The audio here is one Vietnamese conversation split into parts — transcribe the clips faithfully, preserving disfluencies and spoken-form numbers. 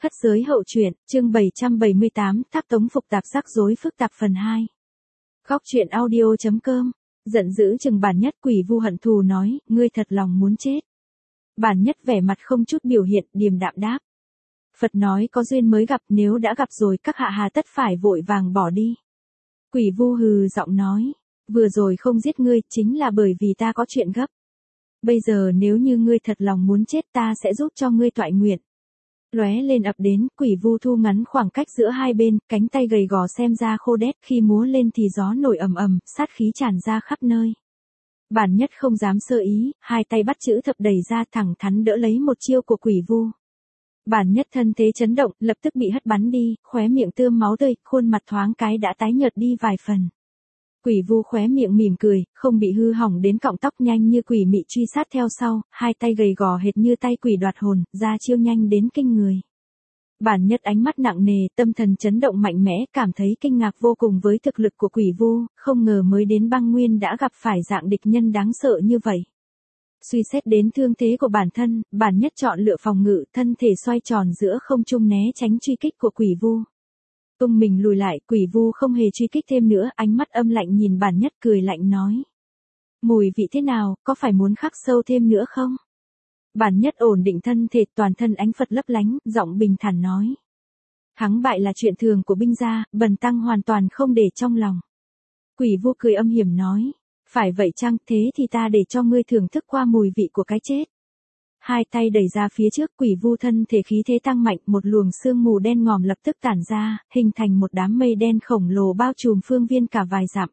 Thất giới hậu truyện, chương bảy trăm bảy mươi tám, tháp tống phục tạp rắc rối phức tạp phần hai. Góc truyện audio.com, giận dữ chừng Bản Nhất. Quỷ Vu hận thù nói, ngươi thật lòng muốn chết. Bản Nhất vẻ mặt không chút biểu hiện, điềm đạm đáp. Phật nói có duyên mới gặp, nếu đã gặp rồi các hạ hà tất phải vội vàng bỏ đi. Quỷ Vu hừ giọng nói, vừa rồi không giết ngươi, chính là bởi vì ta có chuyện gấp. Bây giờ nếu như ngươi thật lòng muốn chết ta sẽ giúp cho ngươi toại nguyện. Lóe lên ập đến, Quỷ Vu thu ngắn khoảng cách giữa hai bên, cánh tay gầy gò xem ra khô đét, khi múa lên thì gió nổi ầm ầm, sát khí tràn ra khắp nơi. Bản Nhất không dám sơ ý, hai tay bắt chữ thập đẩy ra thẳng thắn đỡ lấy một chiêu của Quỷ Vu. Bản Nhất thân thế chấn động, lập tức bị hất bắn đi, khóe miệng tươm máu tươi, khuôn mặt thoáng cái đã tái nhợt đi vài phần. Quỷ Vu khóe miệng mỉm cười, không bị hư hỏng đến cọng tóc, nhanh như quỷ mị truy sát theo sau, hai tay gầy gò hệt như tay quỷ đoạt hồn, ra chiêu nhanh đến kinh người. Bản Nhất ánh mắt nặng nề, tâm thần chấn động mạnh mẽ, cảm thấy kinh ngạc vô cùng với thực lực của Quỷ Vu, không ngờ mới đến băng nguyên đã gặp phải dạng địch nhân đáng sợ như vậy. Suy xét đến thương thế của bản thân, Bản Nhất chọn lựa phòng ngự, thân thể xoay tròn giữa không trung né tránh truy kích của Quỷ Vu. Tung mình lùi lại, Quỷ Vu không hề truy kích thêm nữa, ánh mắt âm lạnh nhìn Bản Nhất cười lạnh nói. Mùi vị thế nào, có phải muốn khắc sâu thêm nữa không? Bản Nhất ổn định thân thể, toàn thân ánh Phật lấp lánh, giọng bình thản nói. Thắng bại là chuyện thường của binh gia, bần tăng hoàn toàn không để trong lòng. Quỷ Vu cười âm hiểm nói. Phải vậy chăng, thế thì ta để cho ngươi thưởng thức qua mùi vị của cái chết. Hai tay đẩy ra phía trước, Quỷ Vu thân thể khí thế tăng mạnh, một luồng sương mù đen ngòm lập tức tản ra, hình thành một đám mây đen khổng lồ bao trùm phương viên cả vài dặm.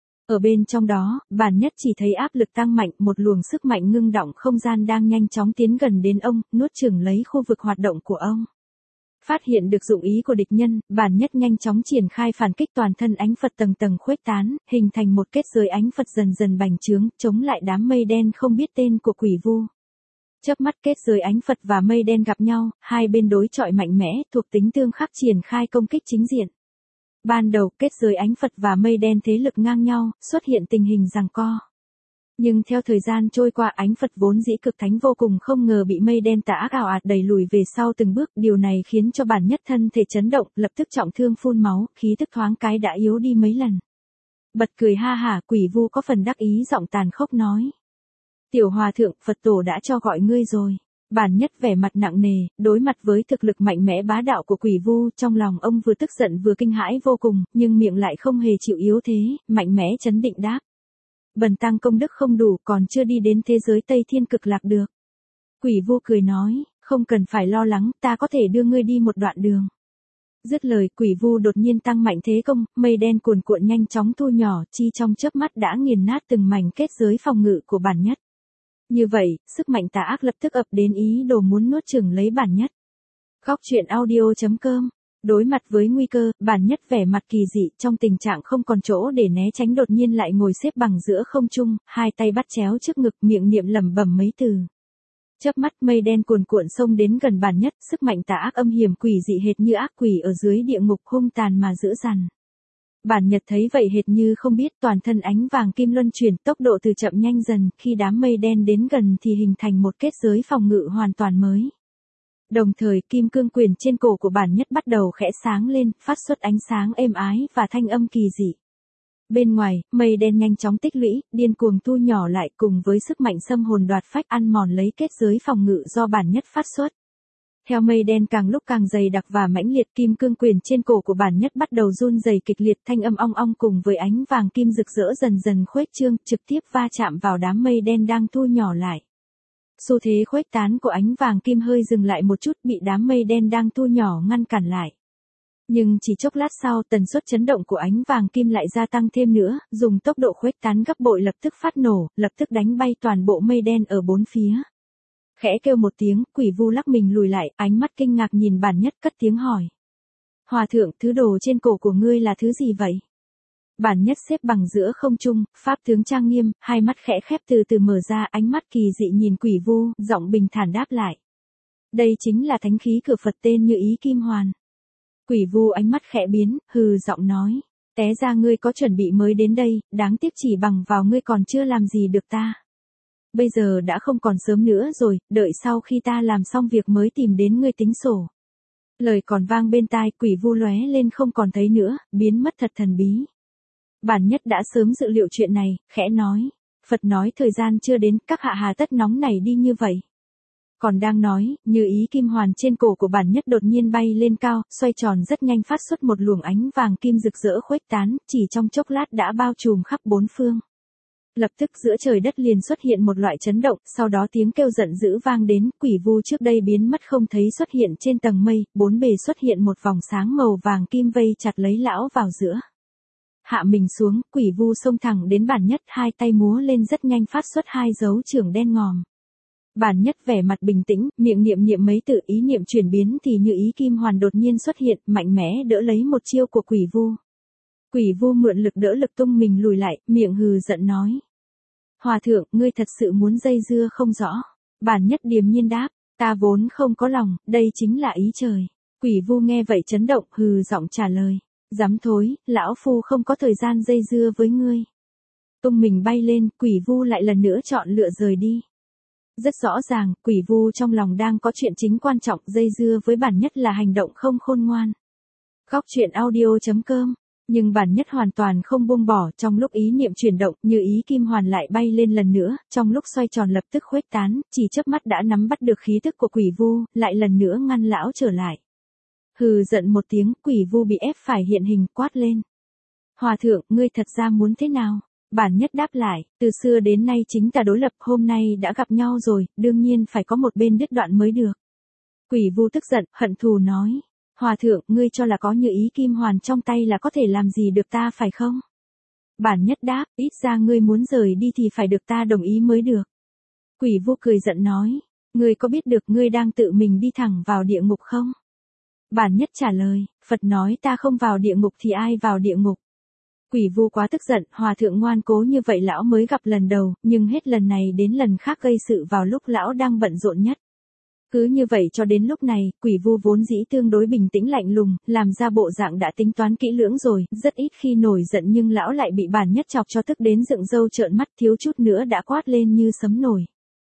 Ở bên trong đó, Bản Nhất chỉ thấy áp lực tăng mạnh, một luồng sức mạnh ngưng đọng không gian đang nhanh chóng tiến gần đến ông, nuốt chửng lấy khu vực hoạt động của ông. Phát hiện được dụng ý của địch nhân, Bản Nhất nhanh chóng triển khai phản kích, toàn thân ánh Phật tầng tầng khuếch tán, hình thành một kết giới ánh Phật dần dần bành trướng, chống lại đám mây đen không biết tên của Quỷ Vu. Chớp mắt kết giới ánh Phật và mây đen gặp nhau, hai bên đối chọi mạnh mẽ, thuộc tính tương khắc triển khai công kích chính diện. Ban đầu, kết giới ánh Phật và mây đen thế lực ngang nhau, xuất hiện tình hình giằng co. Nhưng theo thời gian trôi qua, ánh Phật vốn dĩ cực thánh vô cùng không ngờ bị mây đen tà ác ào ạt đẩy lùi về sau từng bước, điều này khiến cho Bản Nhất thân thể chấn động, lập tức trọng thương phun máu, khí tức thoáng cái đã yếu đi mấy lần. Bật cười ha hả, Quỷ Vu có phần đắc ý giọng tàn khốc nói. Tiểu hòa thượng, Phật tổ đã cho gọi ngươi rồi. Bản Nhất vẻ mặt nặng nề, đối mặt với thực lực mạnh mẽ bá đạo của Quỷ Vu, trong lòng ông vừa tức giận vừa kinh hãi vô cùng, nhưng miệng lại không hề chịu yếu thế, mạnh mẽ chấn định đáp. Bần tăng công đức không đủ, còn chưa đi đến thế giới Tây Thiên Cực Lạc được. Quỷ Vu cười nói, không cần phải lo lắng, ta có thể đưa ngươi đi một đoạn đường. Dứt lời, Quỷ Vu đột nhiên tăng mạnh thế công, mây đen cuồn cuộn nhanh chóng thu nhỏ, chi trong chớp mắt đã nghiền nát từng mảnh kết giới phòng ngự của Bản Nhất. Như vậy, sức mạnh tà ác lập tức ập đến, ý đồ muốn nuốt chửng lấy Bản Nhất. Góc truyện audio.com. Đối mặt với nguy cơ, Bản Nhất vẻ mặt kỳ dị, trong tình trạng không còn chỗ để né tránh đột nhiên lại ngồi xếp bằng giữa không trung, hai tay bắt chéo trước ngực, miệng niệm lẩm bẩm mấy từ. Chớp mắt mây đen cuồn cuộn xông đến gần Bản Nhất, sức mạnh tà ác âm hiểm quỷ dị hệt như ác quỷ ở dưới địa ngục, hung tàn mà dữ dằn. Bản Nhất thấy vậy hệt như không biết, toàn thân ánh vàng kim luân chuyển, tốc độ từ chậm nhanh dần, khi đám mây đen đến gần thì hình thành một kết giới phòng ngự hoàn toàn mới. Đồng thời, kim cương quyền trên cổ của Bản Nhất bắt đầu khẽ sáng lên, phát xuất ánh sáng êm ái và thanh âm kỳ dị. Bên ngoài, mây đen nhanh chóng tích lũy, điên cuồng thu nhỏ lại, cùng với sức mạnh xâm hồn đoạt phách ăn mòn lấy kết giới phòng ngự do Bản Nhất phát xuất. Theo mây đen càng lúc càng dày đặc và mãnh liệt, kim cương quyền trên cổ của Bản Nhất bắt đầu run rẩy kịch liệt, thanh âm ong ong cùng với ánh vàng kim rực rỡ dần dần khuếch trương, trực tiếp va chạm vào đám mây đen đang thu nhỏ lại. Xu thế khuếch tán của ánh vàng kim hơi dừng lại một chút, bị đám mây đen đang thu nhỏ ngăn cản lại. Nhưng chỉ chốc lát sau, tần suất chấn động của ánh vàng kim lại gia tăng thêm nữa, dùng tốc độ khuếch tán gấp bội lập tức phát nổ, lập tức đánh bay toàn bộ mây đen ở bốn phía. Khẽ kêu một tiếng, Quỷ Vu lắc mình lùi lại, ánh mắt kinh ngạc nhìn Bản Nhất, cất tiếng hỏi. Hòa thượng, thứ đồ trên cổ của ngươi là thứ gì vậy? Bản Nhất xếp bằng giữa không trung, pháp tướng trang nghiêm, hai mắt khẽ khép từ từ mở ra, ánh mắt kỳ dị nhìn Quỷ Vu, giọng bình thản đáp lại. Đây chính là thánh khí cửa Phật tên Như Ý Kim Hoàn. Quỷ Vu ánh mắt khẽ biến, hừ giọng nói. Té ra ngươi có chuẩn bị mới đến đây, đáng tiếc chỉ bằng vào ngươi còn chưa làm gì được ta. Bây giờ đã không còn sớm nữa rồi, đợi sau khi ta làm xong việc mới tìm đến ngươi tính sổ. Lời còn vang bên tai, quỷ vu lóe lên không còn thấy nữa, biến mất thật thần bí. Bản Nhất đã sớm dự liệu chuyện này, khẽ nói. Phật nói thời gian chưa đến, các hạ hà tất nóng này đi như vậy. Còn đang nói, như ý kim hoàn trên cổ của Bản Nhất đột nhiên bay lên cao, xoay tròn rất nhanh phát xuất một luồng ánh vàng kim rực rỡ khuếch tán, chỉ trong chốc lát đã bao trùm khắp bốn phương. Lập tức giữa trời đất liền xuất hiện một loại chấn động, sau đó tiếng kêu giận dữ vang đến, quỷ vu trước đây biến mất không thấy xuất hiện trên tầng mây, bốn bề xuất hiện một vòng sáng màu vàng kim vây chặt lấy lão vào giữa. Hạ mình xuống, quỷ vu xông thẳng đến Bản Nhất, hai tay múa lên rất nhanh phát xuất hai dấu chưởng đen ngòm. Bản Nhất vẻ mặt bình tĩnh, miệng niệm niệm mấy tự ý niệm chuyển biến thì như ý kim hoàn đột nhiên xuất hiện, mạnh mẽ đỡ lấy một chiêu của quỷ vu. Quỷ vu mượn lực đỡ lực tung mình lùi lại, miệng hừ giận nói. Hòa thượng, ngươi thật sự muốn dây dưa không rõ. Bản Nhất điềm nhiên đáp, ta vốn không có lòng, đây chính là ý trời. Quỷ vu nghe vậy chấn động, hừ giọng trả lời. Dám thối, lão phu không có thời gian dây dưa với ngươi. Tung mình bay lên, quỷ vu lại lần nữa chọn lựa rời đi. Rất rõ ràng, quỷ vu trong lòng đang có chuyện chính quan trọng, dây dưa với Bản Nhất là hành động không khôn ngoan. Góc truyện audio chấm com. Nhưng Bản Nhất hoàn toàn không buông bỏ, trong lúc ý niệm chuyển động, như ý kim hoàn lại bay lên lần nữa, trong lúc xoay tròn lập tức khuếch tán, chỉ chớp mắt đã nắm bắt được khí tức của quỷ vu, lại lần nữa ngăn lão trở lại. Hừ giận một tiếng, quỷ vu bị ép phải hiện hình, quát lên. Hòa thượng, ngươi thật ra muốn thế nào? Bản Nhất đáp lại, từ xưa đến nay chính ta đối lập, hôm nay đã gặp nhau rồi, đương nhiên phải có một bên đứt đoạn mới được. Quỷ vu tức giận, hận thù nói. Hòa thượng, ngươi cho là có như ý kim hoàn trong tay là có thể làm gì được ta phải không? Bản Nhất đáp, ít ra ngươi muốn rời đi thì phải được ta đồng ý mới được. Quỷ vu cười giận nói, ngươi có biết được ngươi đang tự mình đi thẳng vào địa ngục không? Bản Nhất trả lời, Phật nói ta không vào địa ngục thì ai vào địa ngục? Quỷ vu quá tức giận, hòa thượng ngoan cố như vậy lão mới gặp lần đầu, nhưng hết lần này đến lần khác gây sự vào lúc lão đang bận rộn nhất. Cứ như vậy cho đến lúc này, quỷ vu vốn dĩ tương đối bình tĩnh lạnh lùng, làm ra bộ dạng đã tính toán kỹ lưỡng rồi, rất ít khi nổi giận nhưng lão lại bị Bản Nhất chọc cho tức đến dựng râu trợn mắt, thiếu chút nữa đã quát lên như sấm nổi.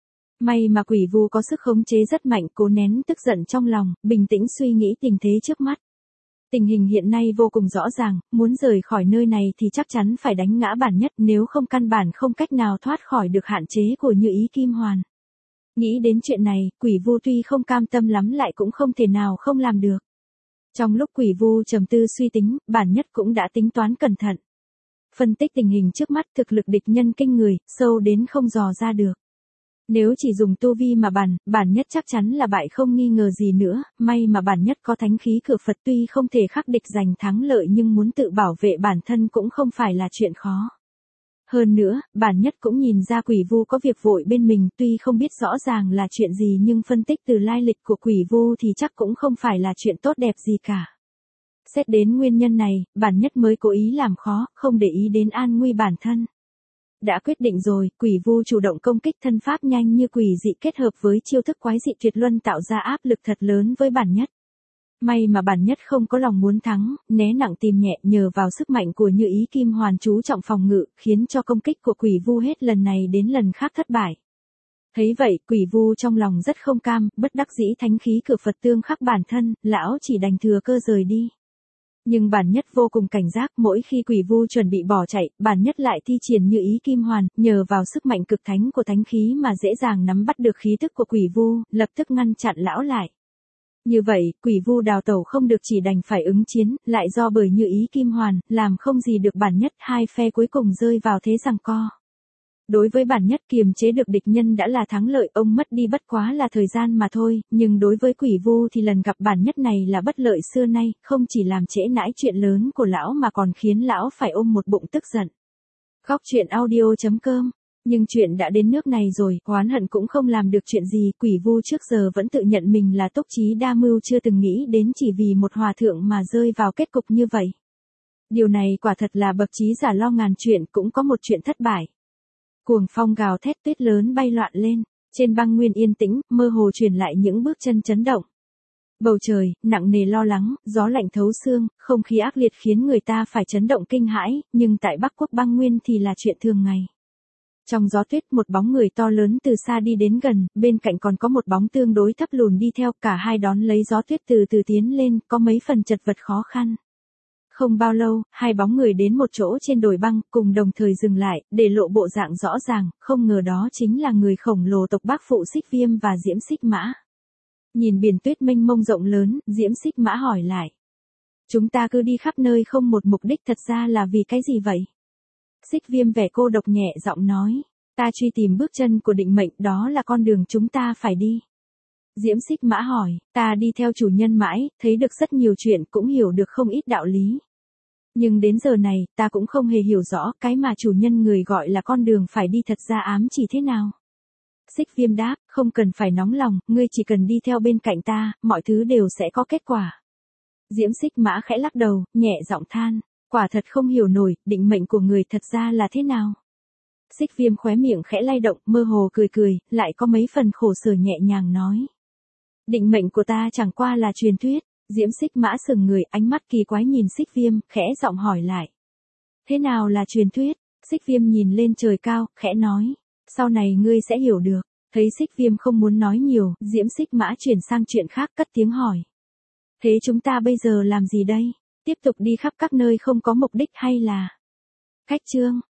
May mà quỷ vu có sức khống chế rất mạnh, cố nén tức giận trong lòng, bình tĩnh suy nghĩ tình thế trước mắt. Tình hình hiện nay vô cùng rõ ràng, muốn rời khỏi nơi này thì chắc chắn phải đánh ngã Bản Nhất, nếu không căn bản không cách nào thoát khỏi được hạn chế của như ý kim hoàn. Nghĩ đến chuyện này, quỷ vu tuy không cam tâm lắm lại cũng không thể nào không làm được. Trong lúc quỷ vu trầm tư suy tính, Bản Nhất cũng đã tính toán cẩn thận. Phân tích tình hình trước mắt, thực lực địch nhân kinh người, sâu đến không dò ra được. Nếu chỉ dùng tu vi mà bàn, Bản Nhất chắc chắn là bại không nghi ngờ gì nữa, may mà Bản Nhất có thánh khí cửa Phật, tuy không thể khắc địch giành thắng lợi nhưng muốn tự bảo vệ bản thân cũng không phải là chuyện khó. Hơn nữa, Bản Nhất cũng nhìn ra quỷ vu có việc vội bên mình, tuy không biết rõ ràng là chuyện gì nhưng phân tích từ lai lịch của quỷ vu thì chắc cũng không phải là chuyện tốt đẹp gì cả. Xét đến nguyên nhân này, Bản Nhất mới cố ý làm khó, không để ý đến an nguy bản thân. Đã quyết định rồi, quỷ vu chủ động công kích, thân pháp nhanh như quỷ dị kết hợp với chiêu thức quái dị tuyệt luân tạo ra áp lực thật lớn với Bản Nhất. May mà Bản Nhất không có lòng muốn thắng, né nặng tìm nhẹ, nhờ vào sức mạnh của như ý kim hoàn chú trọng phòng ngự, khiến cho công kích của quỷ vu hết lần này đến lần khác thất bại. Thấy vậy, quỷ vu trong lòng rất không cam, bất đắc dĩ thánh khí cửa Phật tương khắc bản thân, lão chỉ đành thừa cơ rời đi. Nhưng Bản Nhất vô cùng cảnh giác, mỗi khi quỷ vu chuẩn bị bỏ chạy, Bản Nhất lại thi triển như ý kim hoàn, nhờ vào sức mạnh cực thánh của thánh khí mà dễ dàng nắm bắt được khí tức của quỷ vu, lập tức ngăn chặn lão lại. Như vậy, quỷ vu đào tẩu không được chỉ đành phải ứng chiến, lại do bởi như ý kim hoàn, làm không gì được Bản Nhất, hai phe cuối cùng rơi vào thế giằng co. Đối với Bản Nhất kiềm chế được địch nhân đã là thắng lợi, ông mất đi bất quá là thời gian mà thôi, nhưng đối với quỷ vu thì lần gặp Bản Nhất này là bất lợi xưa nay, không chỉ làm trễ nãi chuyện lớn của lão mà còn khiến lão phải ôm một bụng tức giận. Góc truyện audio chấm com. Nhưng chuyện đã đến nước này rồi, oán hận cũng không làm được chuyện gì, quỷ vu trước giờ vẫn tự nhận mình là túc trí đa mưu, chưa từng nghĩ đến chỉ vì một hòa thượng mà rơi vào kết cục như vậy. Điều này quả thật là bậc trí giả lo ngàn chuyện, cũng có một chuyện thất bại. Cuồng phong gào thét, tuyết lớn bay loạn lên, trên băng nguyên yên tĩnh, mơ hồ truyền lại những bước chân chấn động. Bầu trời, nặng nề lo lắng, gió lạnh thấu xương, không khí ác liệt khiến người ta phải chấn động kinh hãi, nhưng tại Bắc Quốc băng nguyên thì là chuyện thường ngày. Trong gió tuyết một bóng người to lớn từ xa đi đến gần, bên cạnh còn có một bóng tương đối thấp lùn đi theo, cả hai đón lấy gió tuyết từ từ tiến lên, có mấy phần chật vật khó khăn. Không bao lâu, hai bóng người đến một chỗ trên đồi băng, cùng đồng thời dừng lại, để lộ bộ dạng rõ ràng, không ngờ đó chính là người khổng lồ tộc Bác Phụ Xích Viêm và Diễm Xích Mã. Nhìn biển tuyết mênh mông rộng lớn, Diễm Xích Mã hỏi lại. Chúng ta cứ đi khắp nơi không một mục đích, thật ra là vì cái gì vậy? Xích Viêm vẻ cô độc nhẹ giọng nói. Ta truy tìm bước chân của định mệnh, đó là con đường chúng ta phải đi. Diễm Xích Mã hỏi, ta đi theo chủ nhân mãi, thấy được rất nhiều chuyện, cũng hiểu được không ít đạo lý. Nhưng đến giờ này, ta cũng không hề hiểu rõ cái mà chủ nhân người gọi là con đường phải đi thật ra ám chỉ thế nào. Xích Viêm đáp, không cần phải nóng lòng, ngươi chỉ cần đi theo bên cạnh ta, mọi thứ đều sẽ có kết quả. Diễm Xích Mã khẽ lắc đầu, nhẹ giọng than, quả thật không hiểu nổi, định mệnh của người thật ra là thế nào. Xích Viêm khóe miệng khẽ lay động, mơ hồ cười cười, lại có mấy phần khổ sở nhẹ nhàng nói. Định mệnh của ta chẳng qua là truyền thuyết. Diễm Xích Mã sừng người, ánh mắt kỳ quái nhìn Xích Viêm, khẽ giọng hỏi lại. Thế nào là truyền thuyết? Xích Viêm nhìn lên trời cao, khẽ nói. Sau này ngươi sẽ hiểu được. Thấy Xích Viêm không muốn nói nhiều, Diễm Xích Mã chuyển sang chuyện khác, cất tiếng hỏi. Thế chúng ta bây giờ làm gì đây? Tiếp tục đi khắp các nơi không có mục đích hay là... Cách chương